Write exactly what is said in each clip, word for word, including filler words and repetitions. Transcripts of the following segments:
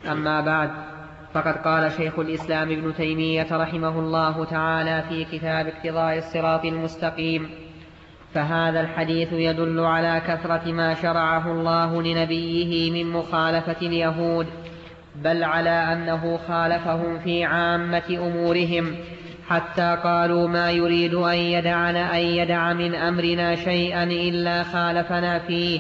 أما بعد، فقد قال شيخ الإسلام ابن تيمية رحمه الله تعالى في كتاب اقتضاء الصراط المستقيم: فهذا الحديث يدل على كثرة ما شرعه الله لنبيه من مخالفة اليهود، بل على أنه خالفهم في عامة أمورهم، حتى قالوا ما يريد أن يدعنا أن يدع من أمرنا شيئا إلا خالفنا فيه.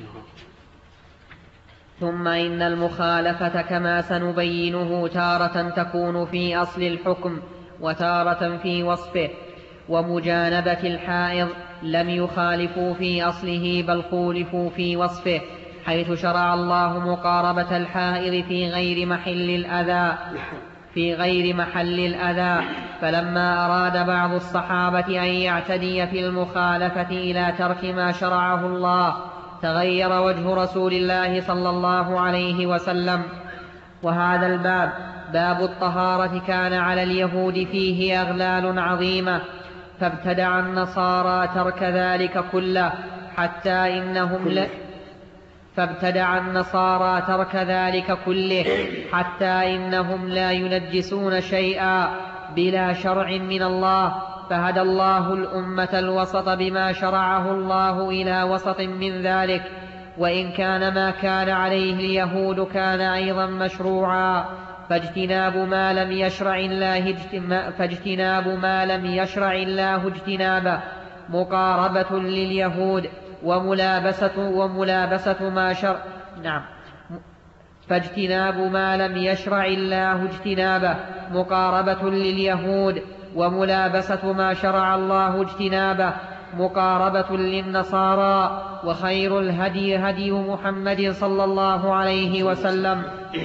ثم إن المخالفة كما سنبينه تارة تكون في أصل الحكم وتارة في وصفه. ومجانبة الحائض لم يخالفوا في أصله بل خولفوا في وصفه، حيث شرع الله مقاربة الحائض في غير محل الأذى في غير محل الأذى فلما أراد بعض الصحابة أن يعتدي في المخالفة إلى ترك ما شرعه الله تغير وجه رسول الله صلى الله عليه وسلم. وهذا الباب باب الطهارة كان على اليهود فيه أغلال عظيمة، فابتدع النصارى ترك ذلك كله حتى إنهم ل... فابتدع النصارى ترك ذلك كله حتى إنهم لا ينجسون شيئا بلا شرع من الله، فهدى الله الأمة الوسط بما شرعه الله إلى وسط من ذلك، وإن كان ما كان عليه اليهود كان أيضا مشروعا، فاجتناب ما لم يشرع الله فاجتناب ما لم يشرع الله اجتنابه مقاربة لليهود وملابسة وملابسة ما شرع نعم فاجتناب ما لم يشرع الله اجتنابه مقاربة لليهود وملابسة ما شرع الله اجتنابه مقاربة للنصارى، وخير الهدي هدي محمد صلى الله عليه وسلم.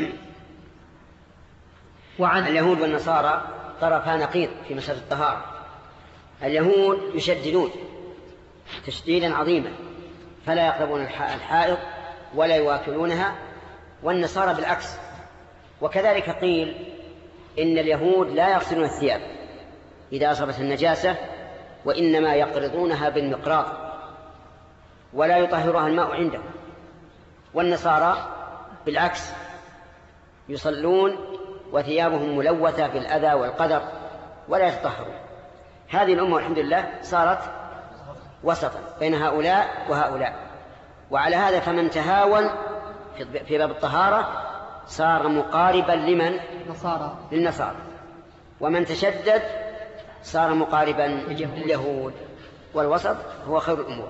وعن اليهود والنصارى طرفا نقيض في مسألة الطهارة. اليهود يشددون تشديدا عظيما فلا يقربون الحائض ولا يواكلونها، والنصارى بالعكس. وكذلك قيل إن اليهود لا يغسلون الثياب إذا أصابت النجاسة، وإنما يقرضونها بالمقراض ولا يطهرها الماء عندهم، والنصارى بالعكس يصلون وثيابهم ملوثة بالأذى والقدر ولا يتطهرون. هذه الأمة الحمد لله صارت وسطا بين هؤلاء وهؤلاء، وعلى هذا فمن تهاون في باب الطهارة صار مقاربا لمن؟ نصارى. للنصارى. ومن تشدد صار مقاربا لليهود، والوسط هو خير الأمور.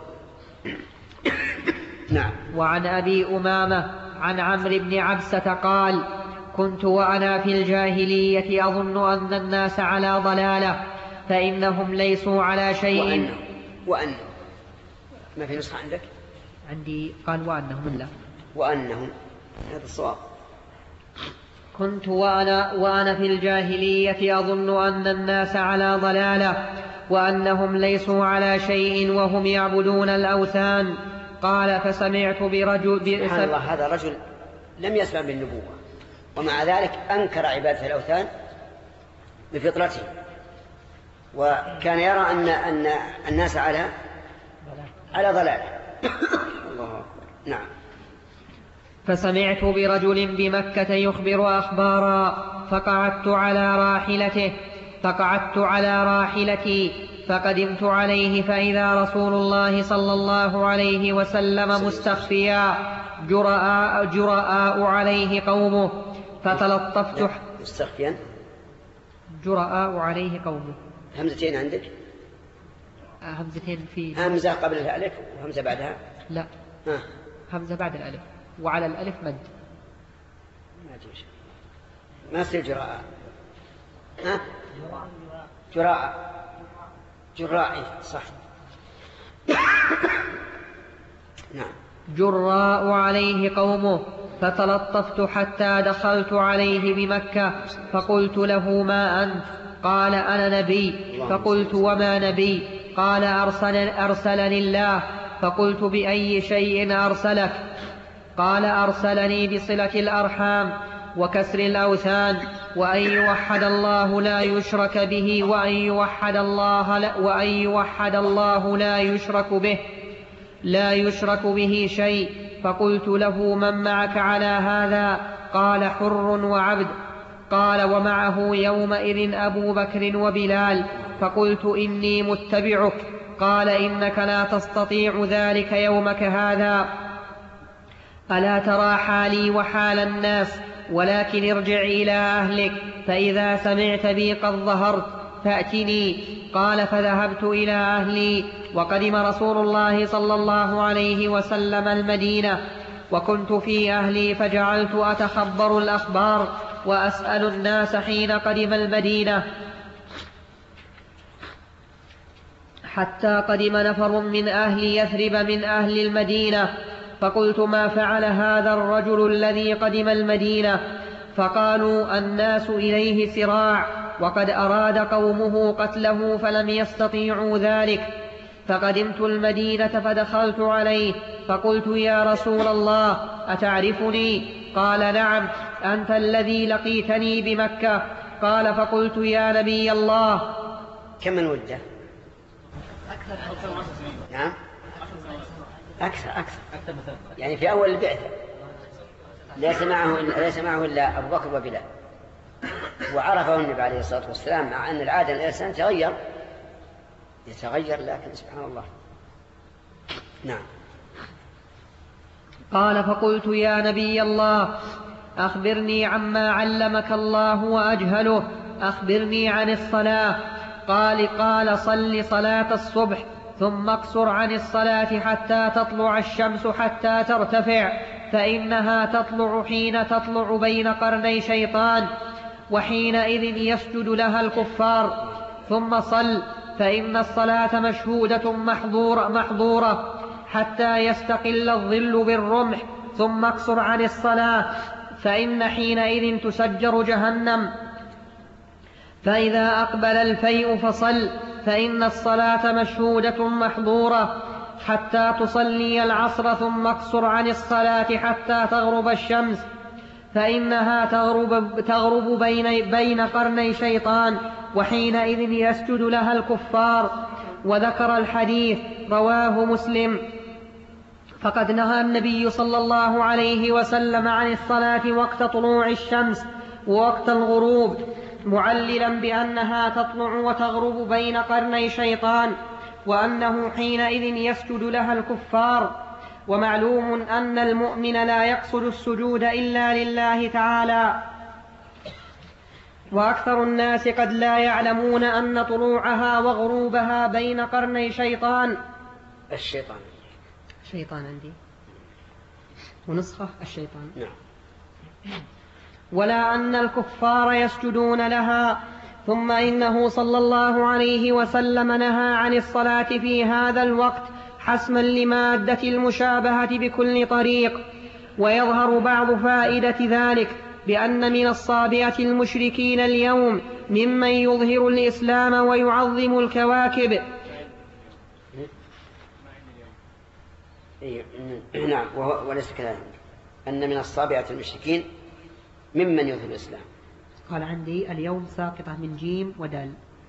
نعم. وعن أبي أمامة عن عمرو بن عبسة قال: كنت وأنا في الجاهلية أظن أن الناس على ضلالة فإنهم ليسوا على شيء. وأنهم, وأنهم. ما في نسخة عندك؟ عندي قال وأنهم. لا، وأنهم، هذا الصواب. كنت وأنا, وأنا في الجاهلية أظن أن الناس على ضلالة وأنهم ليسوا على شيء وهم يعبدون الأوثان. قال: فسمعت برجل سبحان الله، هذا رجل لم يسمع بالنبوة ومع ذلك أنكر عبادة الأوثان بفطرته، وكان يرى أن, أن الناس على على ضلالة. الله أكبر. نعم. فسمعت برجل بمكة يخبر أخبارا فقعدت على راحلته فقعدت على راحلتي فقدمت عليه فإذا رسول الله صلى الله عليه وسلم مستخفيا جرآء, جرآء عليه قومه فتلطفت. مستخفيا جرآء عليه قومه. همزتين عندك؟ همزتين في همزة قبل الألف وهمزة بعدها؟ لا، ها. همزة بعد الألف وعلى الألف مد. ما تمشي، ما يصير جراء. ها؟ جراء جراء صح. نعم. جراء عليه قومه فتلطفت حتى دخلت عليه بمكة فقلت له: ما أنت؟ قال: أنا نبي. فقلت: وما نبي؟ قال: أرسل أرسلني الله. فقلت: بأي شيء أرسلك؟ قال: أرسلني بصلة الأرحام وكسر الأوثان وأن يوحد الله لا يشرك به وأن يوحد الله لا, وأن يوحد الله لا يشرك به لا يشرك به شيء فقلت له: من معك على هذا؟ قال: حر وعبد. قال: ومعه يومئذ أبو بكر وبلال. فقلت: إني متبعك. قال: إنك لا تستطيع ذلك يومك هذا. ألا ترى حالي وحال الناس؟ ولكن ارجع إلى أهلك، فإذا سمعت بي قد ظهرت فأتني. قال: فذهبت إلى أهلي، وقدم رسول الله صلى الله عليه وسلم المدينة، وكنت في أهلي فجعلت أتخبر الأخبار وأسأل الناس حين قدم المدينة، حتى قدم نفر من أهل يثرب من أهل المدينة، فقلت: ما فعل هذا الرجل الذي قدم المدينة؟ فقالوا: الناس إليه سراع، وقد أراد قومه قتله فلم يستطيعوا ذلك. فقدمت المدينة فدخلت عليه فقلت: يا رسول الله، أتعرفني؟ قال: نعم، أنت الذي لقيتني بمكة. قال: فقلت: يا نبي الله. كم من مدة؟ نعم، أكثر أكثر يعني في أول البعثة ليس معه ليس معه إلا أبو بكر وبلال، وعرفه النبي عليه الصلاة والسلام، مع أن العادة الإنسان تغير يتغير لكن سبحان الله. نعم. قال: فقلت: يا نبي الله، أخبرني عما علمك الله وأجهله، أخبرني عن الصلاة. قال قال صل صلاة الصبح، ثم اقصر عن الصلاة حتى تطلع الشمس حتى ترتفع، فإنها تطلع حين تطلع بين قرني شيطان، وحينئذ يسجد لها الكفار. ثم صل، فإن الصلاة مشهودة محظورة, محظورة حتى يستقل الظل بالرمح. ثم اقصر عن الصلاة، فإن حينئذ تسجر جهنم. فإذا أقبل الفيء فصل، فإن الصلاة مشهودة محظورة حتى تصلي العصر. ثم اقصر عن الصلاة حتى تغرب الشمس، فإنها تغرب, تغرب بين, بين قرني شيطان، وحينئذ يسجد لها الكفار. وذكر الحديث، رواه مسلم. فقد نهى النبي صلى الله عليه وسلم عن الصلاة وقت طلوع الشمس ووقت الغروب، معللا بأنها تطلع وتغرب بين قرني شيطان، وأنه حينئذ يسجد لها الكفار. ومعلوم أن المؤمن لا يقصد السجود إلا لله تعالى، وأكثر الناس قد لا يعلمون أن طلوعها وغروبها بين قرني شيطان. الشيطان شيطان عندي ونسخة الشيطان. نعم. ولا أن الكفار يسجدون لها. ثم إنه صلى الله عليه وسلم نهى عن الصلاة في هذا الوقت حسما لمادة المشابهة بكل طريق. ويظهر بعض فائدة ذلك بأن من الصابئة المشركين اليوم ممن يظهر الإسلام ويعظم الكواكب. نعم، وليس كذلك، أن من الصابئة المشركين ممن يظهر الإسلام. قال عندي اليوم ساقطة من جيم ودال.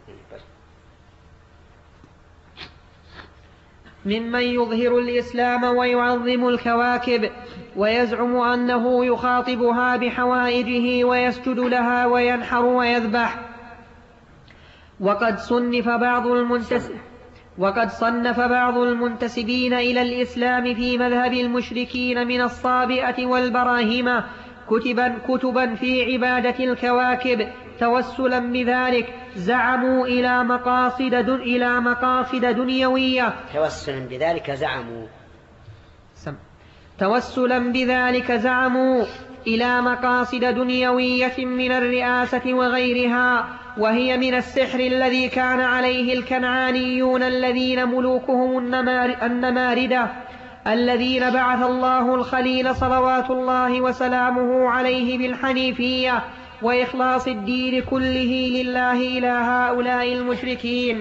ممن يظهر الإسلام ويعظم الكواكب، ويزعم أنه يخاطبها بحوائجه ويسجد لها وينحر ويذبح. وقد صنف بعض المنتسب وقد صنف بعض المنتسبين إلى الإسلام في مذهب المشركين من الصابئة والبراهمة كتبا, كتبا في عبادة الكواكب توسلا بذلك. زعموا إلى مقاصد, دن إلى مقاصد دنيوية توسلا بذلك زعموا سم. توسلا بذلك زعموا إلى مقاصد دنيوية من الرئاسة وغيرها، وهي من السحر الذي كان عليه الكنعانيون الذين ملوكهم النماردة، الذين بعث الله الخليل صلوات الله وسلامه عليه بالحنيفية وإخلاص الدين كله لله إلى هؤلاء المشركين.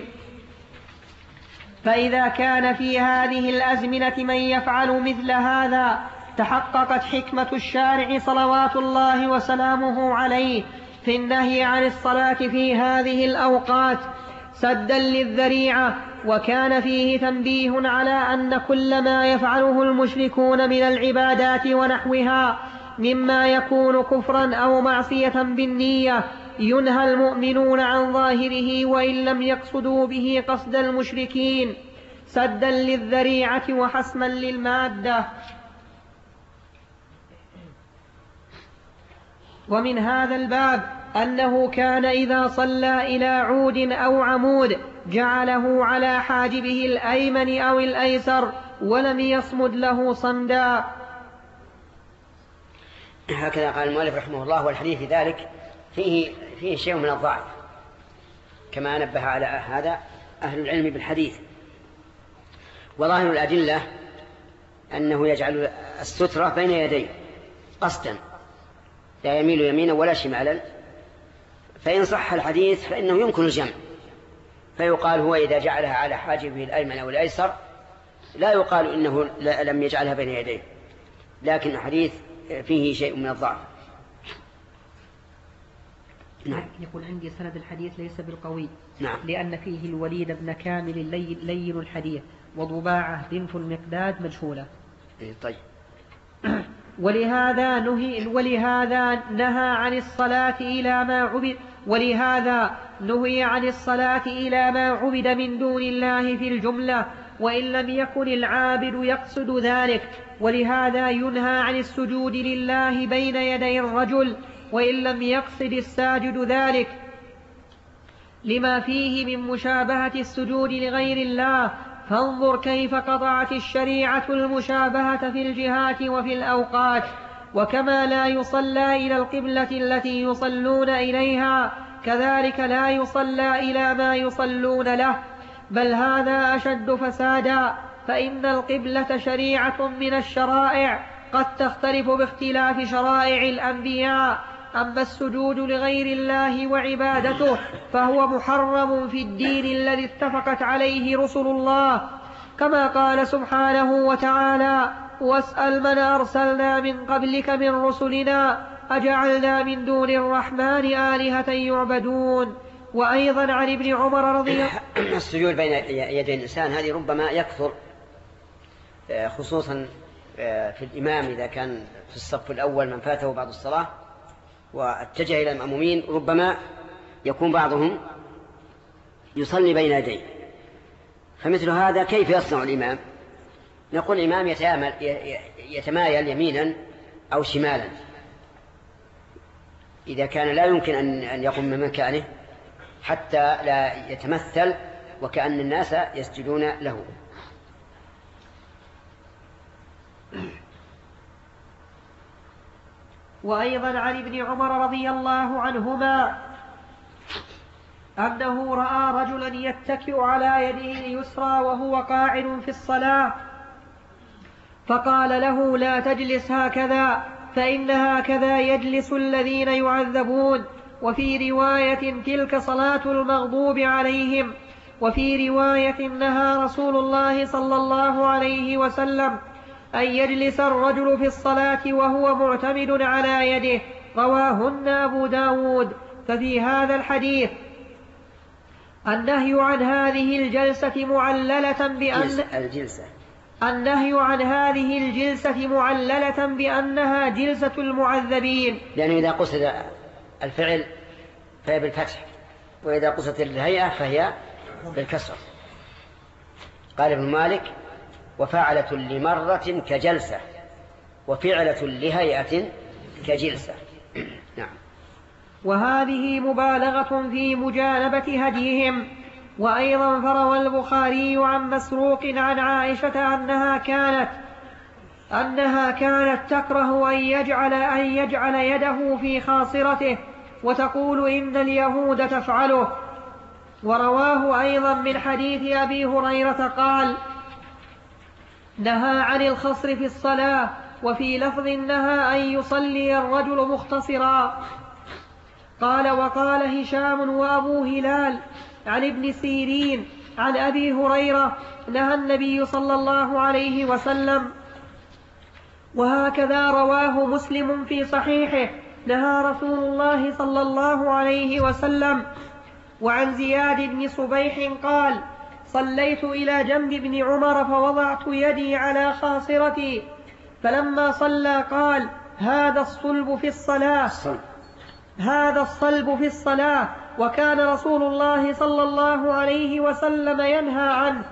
فإذا كان في هذه الأزمنة من يفعل مثل هذا تحققت حكمة الشارع صلوات الله وسلامه عليه في النهي عن الصلاة في هذه الأوقات، سدا للذريعة. وكان فيه تنبيه على أن كل ما يفعله المشركون من العبادات ونحوها مما يكون كفرا أو معصية بالنية ينهى المؤمنون عن ظاهره وإن لم يقصدوا به قصد المشركين سدا للذريعة وحسما للمادة. ومن هذا الباب أنه كان إذا صلى إلى عود أو عمود جعله على حاجبه الأيمن أو الأيسر ولم يصمد له صمدا. هكذا قال المؤلف رحمه الله. والحديث في ذلك فيه, فيه شيء من الضعف كما نبه على هذا أهل العلم بالحديث. وظاهر الأدلة أنه يجعل السترة بين يديه قصدا لا يميل يمينا ولا شمالا، فإن صح الحديث فإنه يمكن الجمع، فيقال هو إذا جعلها على حاجبه الأيمن أو الأيسر لا يقال إنه لم يجعلها بين يديه، لكن الحديث فيه شيء من الضعف. نعم. يقول عندي سند الحديث ليس بالقوي. نعم. لأن فيه الوليد بن كامل لين الحديث وضباعة بنت المقداد مجهولة. طيب. ولهذا نهي ولهذا نهى عن الصلاة إلى ما عبد ولهذا نهي عن الصلاة إلى ما عبد من دون الله في الجملة وإن لم يكن العابد يقصد ذلك. ولهذا ينهى عن السجود لله بين يدي الرجل وإن لم يقصد الساجد ذلك لما فيه من مشابهة السجود لغير الله. فانظر كيف قطعت الشريعة المشابهة في الجهات وفي الأوقات. وكما لا يصلى إلى القبلة التي يصلون إليها كذلك لا يصلى إلى ما يصلون له، بل هذا أشد فسادا، فإن القبلة شريعة من الشرائع قد تختلف باختلاف شرائع الأنبياء. أما السجود لغير الله وعبادته فهو محرم في الدين الذي اتفقت عليه رسل الله، كما قال سبحانه وتعالى: واسأل من أرسلنا من قبلك من رسلنا أجعلنا من دون الرحمن آلهة يعبدون. وأيضا عن ابن عمر رضي الله عنه السجود بين يدي الإنسان هذه ربما يكثر، خصوصا في الإمام إذا كان في الصف الأول من فاته بعض الصلاة واتجه إلى المأمومين ربما يكون بعضهم يصلي بين يديه، فمثل هذا كيف يصنع الإمام؟ نقول الإمام يتمايل يمينا أو شمالا إذا كان لا يمكن أن يقوم من مكانه حتى لا يتمثل وكأن الناس يسجدون له. وأيضا عن ابن عمر رضي الله عنهما أنه رأى رجلا يتكئ على يده اليسرى وهو قاعد في الصلاة، فقال له: لا تجلس هكذا، فإن هكذا يجلس الذين يعذبون. وفي رواية: تلك صلاة المغضوب عليهم. وفي رواية: نهى رسول الله صلى الله عليه وسلم أن يجلس الرجل في الصلاة وهو معتمد على يده. رواهن أبو داود. ففي هذا الحديث النهي عن هذه الجلسة معللة بأن الجلسة النهي عن هذه الجلسة معللة بأنها جلسة المعذبين، لأنه إذا قصد الفعل فهي بالفتح، وإذا قصدت الهيئة فهي بالكسر. قال ابن مالك: وفعلة لمرة كجلسة، وفعلة لهيئة كجلسة. نعم. وهذه مبالغة في مجانبة هديهم. وأيضا فروى البخاري عن مسروق عن عائشة أنها كانت أنها كانت تكره أن يجعل أن يجعل يده في خاصرته، وتقول: إن اليهود تفعله. ورواه أيضا من حديث أبي هريرة قال: نهى عن الخصر في الصلاة. وفي لفظ: نهى أن يصلي الرجل مختصرا. قال: وقال هشام وأبو هلال عن ابن سيرين عن أبي هريرة: نهى النبي صلى الله عليه وسلم. وهكذا رواه مسلم في صحيحه: نهى رسول الله صلى الله عليه وسلم. وعن زياد بن صبيح قال صليت إلى جنب ابن عمر فوضعت يدي على خاصرتي فلما صلى قال هذا الصلب في الصلاة هذا الصلب في الصلاة وكان رسول الله صلى الله عليه وسلم ينهى عنه.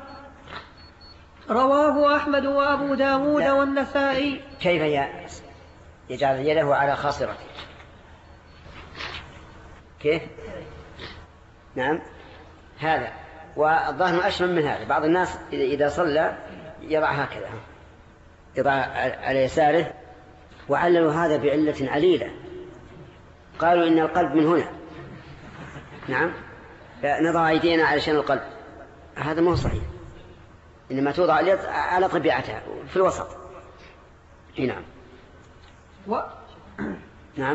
رواه أحمد وأبو داود والنسائي. كيف يجعل يده على خاصرته؟ كيف؟ نعم هذا، والظاهر أشمل من هذا. بعض الناس إذا صلى يضع هكذا، يضع على يساره، وعللوا هذا بعلة عليلة، قالوا إن القلب من هنا. نعم، نضع أيدينا علشان القلب، هذا مو صحيح، إنما توضع اليد على طبيعتها في الوسط. نعم و... نعم.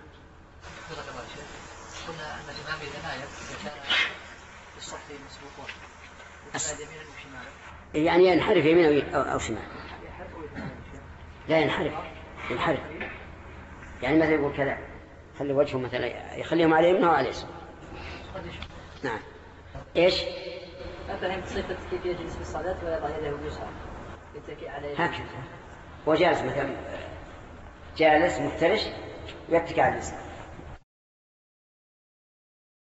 قلنا أن الإمام إذا نايم إذا كان في الصف مسبوقون يمينا وشمالا، يعني ينحرف يمينا أو شمالا. لا ينحرف، ينحرف يعني مثلا يقول كذا، خلي وجهه مثلا يخليهم على يمينه وعلى يساره. نعم. ايش؟ أفهم صفة كيف يجلس في الصلاة ويضع يده اليسرى يتكئ على يده. هكذا، وجالس مثلا جالس مفترش ويتكئ على اليسار.